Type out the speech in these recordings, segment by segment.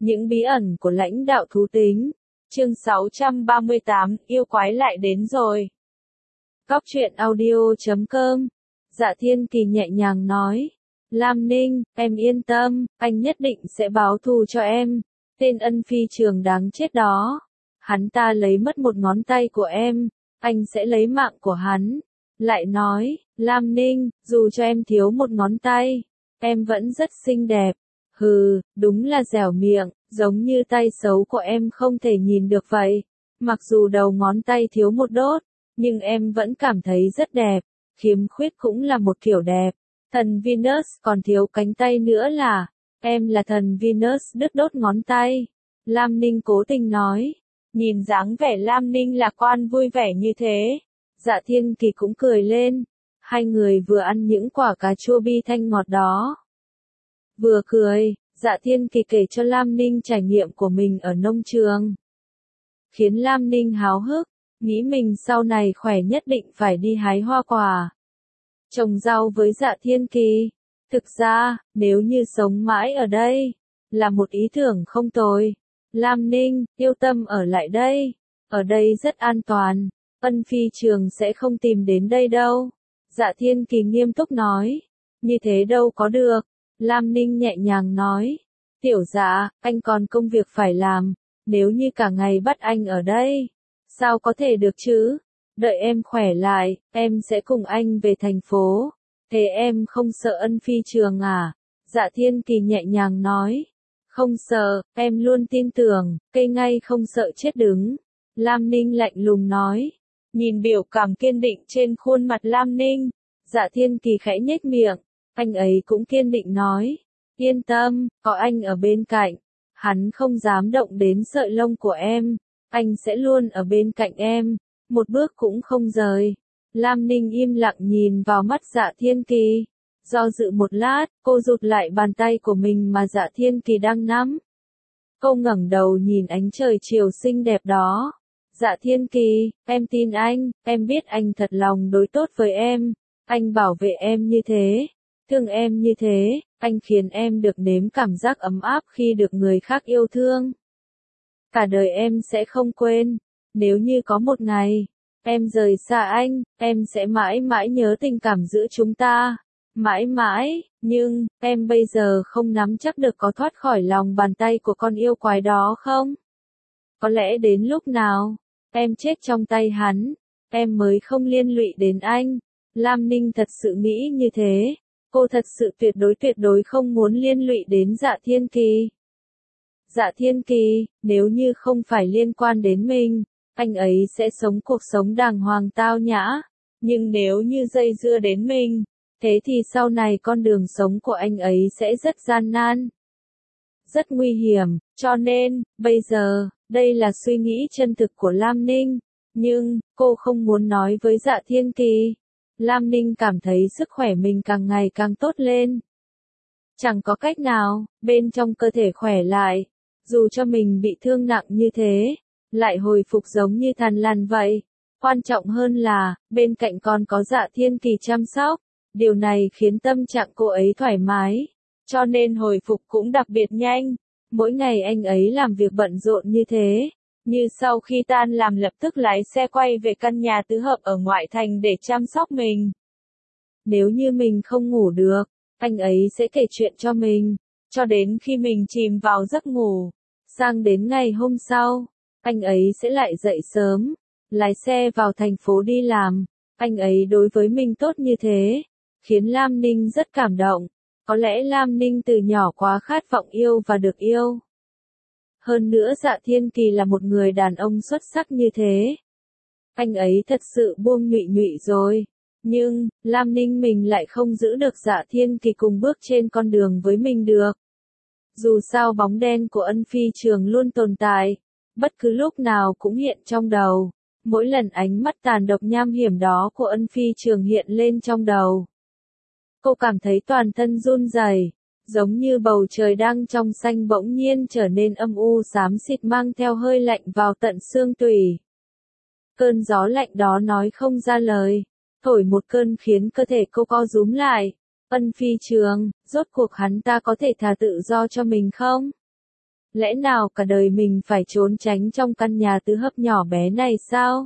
Những bí ẩn của lãnh đạo thú tính. Chương 638, yêu quái lại đến rồi. Góc truyện audio.com. Dạ Thiên Kỳ nhẹ nhàng nói. Lam Ninh, em yên tâm, anh nhất định sẽ báo thù cho em. Tên ân phi trường đáng chết đó. Hắn ta lấy mất một ngón tay của em, anh sẽ lấy mạng của hắn. Lại nói, Lam Ninh, dù cho em thiếu một ngón tay, em vẫn rất xinh đẹp. Hừ, đúng là dẻo miệng, giống như tay xấu của em không thể nhìn được vậy. Mặc dù đầu ngón tay thiếu một đốt, nhưng em vẫn cảm thấy rất đẹp. Khiếm khuyết cũng là một kiểu đẹp. Thần Venus còn thiếu cánh tay nữa là, em là thần Venus đứt đốt ngón tay. Lam Ninh cố tình nói. Nhìn dáng vẻ Lam Ninh lạc quan vui vẻ như thế, Dạ Thiên Kỳ cũng cười lên. Hai người vừa ăn những quả cà chua bi thanh ngọt đó. Vừa cười, Dạ Thiên Kỳ kể cho Lam Ninh trải nghiệm của mình ở nông trường. Khiến Lam Ninh háo hức, nghĩ mình sau này khỏe nhất định phải đi hái hoa quả. Trồng rau với Dạ Thiên Kỳ. Thực ra, nếu như sống mãi ở đây, là một ý tưởng không tồi. Lam Ninh, yêu tâm ở lại đây. Ở đây rất an toàn. Ân phi trường sẽ không tìm đến đây đâu. Dạ Thiên Kỳ nghiêm túc nói. Như thế đâu có được. Lam Ninh nhẹ nhàng nói. Tiểu Dạ, anh còn công việc phải làm. Nếu như cả ngày bắt anh ở đây, sao có thể được chứ? Đợi em khỏe lại, em sẽ cùng anh về thành phố. Thế em không sợ ân phi trường à? Dạ Thiên Kỳ nhẹ nhàng nói. Không sợ, em luôn tin tưởng, cây ngay không sợ chết đứng. Lam Ninh lạnh lùng nói. Nhìn biểu cảm kiên định trên khuôn mặt Lam Ninh, Dạ Thiên Kỳ khẽ nhếch miệng. Anh ấy cũng kiên định nói. Yên tâm, có anh ở bên cạnh. Hắn không dám động đến sợi lông của em. Anh sẽ luôn ở bên cạnh em. Một bước cũng không rời. Lam Ninh im lặng nhìn vào mắt Dạ Thiên Kỳ. Do dự một lát, cô rụt lại bàn tay của mình mà Dạ Thiên Kỳ đang nắm. Cô ngẩng đầu nhìn ánh trời chiều xinh đẹp đó. Dạ Thiên Kỳ, em tin anh, em biết anh thật lòng đối tốt với em. Anh bảo vệ em như thế, thương em như thế, anh khiến em được nếm cảm giác ấm áp khi được người khác yêu thương. Cả đời em sẽ không quên. Nếu như có một ngày, em rời xa anh, em sẽ mãi mãi nhớ tình cảm giữa chúng ta. Mãi mãi, nhưng, em bây giờ không nắm chắc được có thoát khỏi lòng bàn tay của con yêu quái đó không? Có lẽ đến lúc nào, em chết trong tay hắn, em mới không liên lụy đến anh. Lam Ninh thật sự nghĩ như thế. Cô thật sự tuyệt đối không muốn liên lụy đến Dạ Thiên Kỳ. Dạ Thiên Kỳ, nếu như không phải liên quan đến mình, anh ấy sẽ sống cuộc sống đàng hoàng tao nhã. Nhưng nếu như dây dưa đến mình, thế thì sau này con đường sống của anh ấy sẽ rất gian nan. Rất nguy hiểm, cho nên, bây giờ, đây là suy nghĩ chân thực của Lam Ninh. Nhưng, cô không muốn nói với Dạ Thiên Kỳ. Lam Ninh cảm thấy sức khỏe mình càng ngày càng tốt lên. Chẳng có cách nào, bên trong cơ thể khỏe lại. Dù cho mình bị thương nặng như thế, lại hồi phục giống như thằn lằn vậy. Quan trọng hơn là, bên cạnh còn có Dạ Thiên Kỳ chăm sóc. Điều này khiến tâm trạng cô ấy thoải mái. Cho nên hồi phục cũng đặc biệt nhanh. Mỗi ngày anh ấy làm việc bận rộn như thế. Như sau khi tan làm lập tức lái xe quay về căn nhà tứ hợp ở ngoại thành để chăm sóc mình. Nếu như mình không ngủ được, anh ấy sẽ kể chuyện cho mình, cho đến khi mình chìm vào giấc ngủ. Sang đến ngày hôm sau, anh ấy sẽ lại dậy sớm, lái xe vào thành phố đi làm. Anh ấy đối với mình tốt như thế, khiến Lam Ninh rất cảm động. Có lẽ Lam Ninh từ nhỏ quá khát vọng yêu và được yêu. Hơn nữa Dạ Thiên Kỳ là một người đàn ông xuất sắc như thế. Anh ấy thật sự buông nhụy rồi. Nhưng, Lam Ninh mình lại không giữ được Dạ Thiên Kỳ cùng bước trên con đường với mình được. Dù sao bóng đen của ân phi trường luôn tồn tại. Bất cứ lúc nào cũng hiện trong đầu. Mỗi lần ánh mắt tàn độc nham hiểm đó của ân phi trường hiện lên trong đầu. Cô cảm thấy toàn thân run rẩy, giống như bầu trời đang trong xanh bỗng nhiên trở nên âm u xám xịt mang theo hơi lạnh vào tận xương tủy. Cơn gió lạnh đó nói không ra lời, thổi một cơn khiến cơ thể cô co rúm lại. Ân phi trường, rốt cuộc hắn ta có thể thả tự do cho mình không? Lẽ nào cả đời mình phải trốn tránh trong căn nhà tứ hợp nhỏ bé này sao?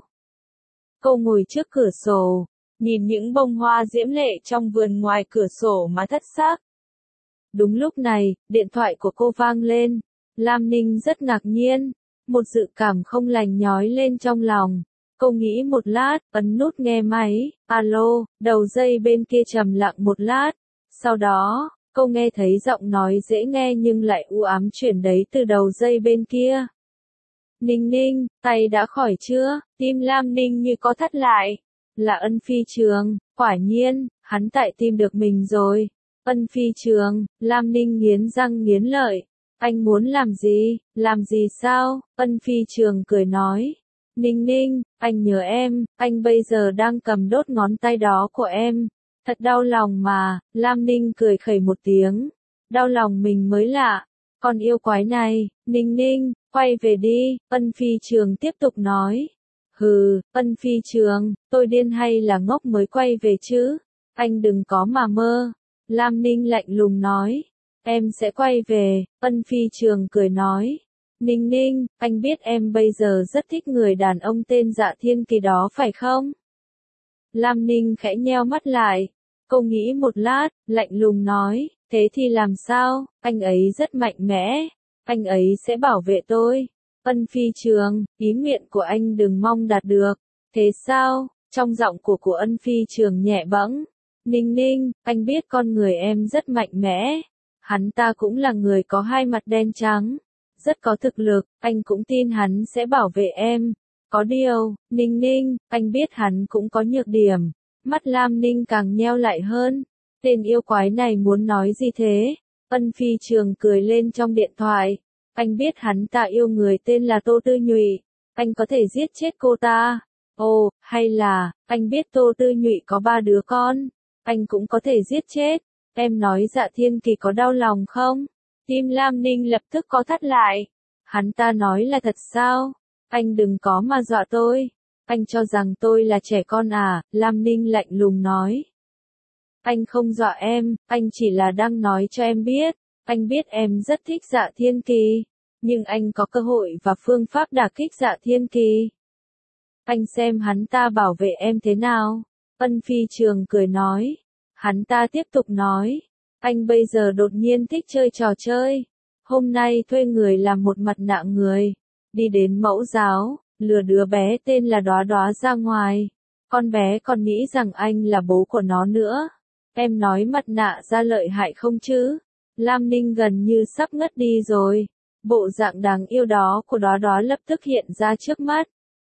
Cô ngồi trước cửa sổ, nhìn những bông hoa diễm lệ trong vườn ngoài cửa sổ mà thất xác. Đúng lúc này, điện thoại của cô vang lên. Lam Ninh rất ngạc nhiên, một dự cảm không lành nhói lên trong lòng. Cô nghĩ một lát, ấn nút nghe máy, alo, đầu dây bên kia trầm lặng một lát. Sau đó, cô nghe thấy giọng nói dễ nghe nhưng lại u ám chuyển đấy từ đầu dây bên kia. Ninh Ninh, tay đã khỏi chưa? Tim Lam Ninh như có thắt lại. Là Ân Phi Trường, quả nhiên, hắn tại tìm được mình rồi. Ân Phi Trường, Lam Ninh nghiến răng nghiến lợi. Anh muốn làm gì? Làm gì sao? Ân Phi Trường cười nói. Ninh Ninh, anh nhớ em, anh bây giờ đang cầm đốt ngón tay đó của em. Thật đau lòng mà, Lam Ninh cười khẩy một tiếng. Đau lòng mình mới lạ. Con yêu quái này, Ninh Ninh, quay về đi, Ân Phi Trường tiếp tục nói. Hừ, Ân Phi Trường, tôi điên hay là ngốc mới quay về chứ? Anh đừng có mà mơ. Lam Ninh lạnh lùng nói. Em sẽ quay về, Ân Phi Trường cười nói. Ninh Ninh, anh biết em bây giờ rất thích người đàn ông tên Dạ Thiên Kỳ đó phải không? Lam Ninh khẽ nheo mắt lại. Cô nghĩ một lát, lạnh lùng nói, thế thì làm sao, anh ấy rất mạnh mẽ, anh ấy sẽ bảo vệ tôi. Ân Phi Trường, ý nguyện của anh đừng mong đạt được. Thế sao? Trong giọng của Ân Phi Trường nhẹ bẫng. Ninh Ninh, anh biết con người em rất mạnh mẽ. Hắn ta cũng là người có hai mặt đen trắng. Rất có thực lực, anh cũng tin hắn sẽ bảo vệ em. Có điều, Ninh Ninh, anh biết hắn cũng có nhược điểm. Mắt Lam Ninh càng nheo lại hơn. Tên yêu quái này muốn nói gì thế? Ân Phi Trường cười lên trong điện thoại. Anh biết hắn ta yêu người tên là Tô Tư Nhụy. Anh có thể giết chết cô ta. Ồ, hay là, anh biết Tô Tư Nhụy có 3 đứa con. Anh cũng có thể giết chết. Em nói Dạ Thiên Kỳ có đau lòng không? Tim Lam Ninh lập tức có thắt lại. Hắn ta nói là thật sao? Anh đừng có mà dọa tôi. Anh cho rằng tôi là trẻ con à? Lam Ninh lạnh lùng nói. Anh không dọa em, anh chỉ là đang nói cho em biết. Anh biết em rất thích Dạ Thiên Kỳ. Nhưng anh có cơ hội và phương pháp đả kích Dạ Thiên Kỳ. Anh xem hắn ta bảo vệ em thế nào? Ân Phi Trường cười nói. Hắn ta tiếp tục nói. Anh bây giờ đột nhiên thích chơi trò chơi. Hôm nay thuê người làm một mặt nạ người. Đi đến mẫu giáo, lừa đứa bé tên là Đóa Đóa ra ngoài. Con bé còn nghĩ rằng anh là bố của nó nữa. Em nói mặt nạ ra lợi hại không chứ? Lam Ninh gần như sắp ngất đi rồi. Bộ dạng đáng yêu đó của Đóa Đóa lập tức hiện ra trước mắt.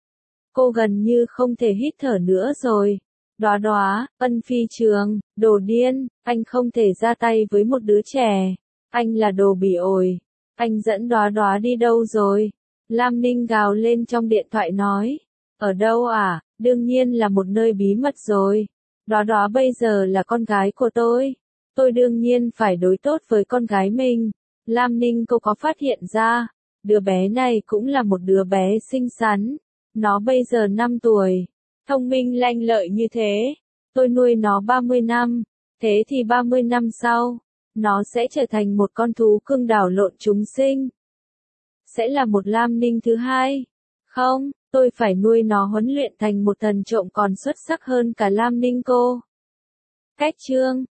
Cô gần như không thể hít thở nữa rồi. Đóa Đóa, Ân Phi Trường, đồ điên, anh không thể ra tay với một đứa trẻ. Anh là đồ bỉ ổi. Anh dẫn Đóa Đóa đi đâu rồi? Lam Ninh gào lên trong điện thoại nói. Ở đâu à? Đương nhiên là một nơi bí mật rồi. Đóa Đóa bây giờ là con gái của tôi. Tôi đương nhiên phải đối tốt với con gái mình. Lam Ninh cô có phát hiện ra. Đứa bé này cũng là một đứa bé xinh xắn. Nó bây giờ 5 tuổi. Thông minh lanh lợi như thế. Tôi nuôi nó 30 năm. Thế thì 30 năm sau, nó sẽ trở thành một con thú cưng đảo lộn chúng sinh. Sẽ là một Lam Ninh thứ hai. Không, tôi phải nuôi nó huấn luyện thành một thần trộm còn xuất sắc hơn cả Lam Ninh cô. Cách chương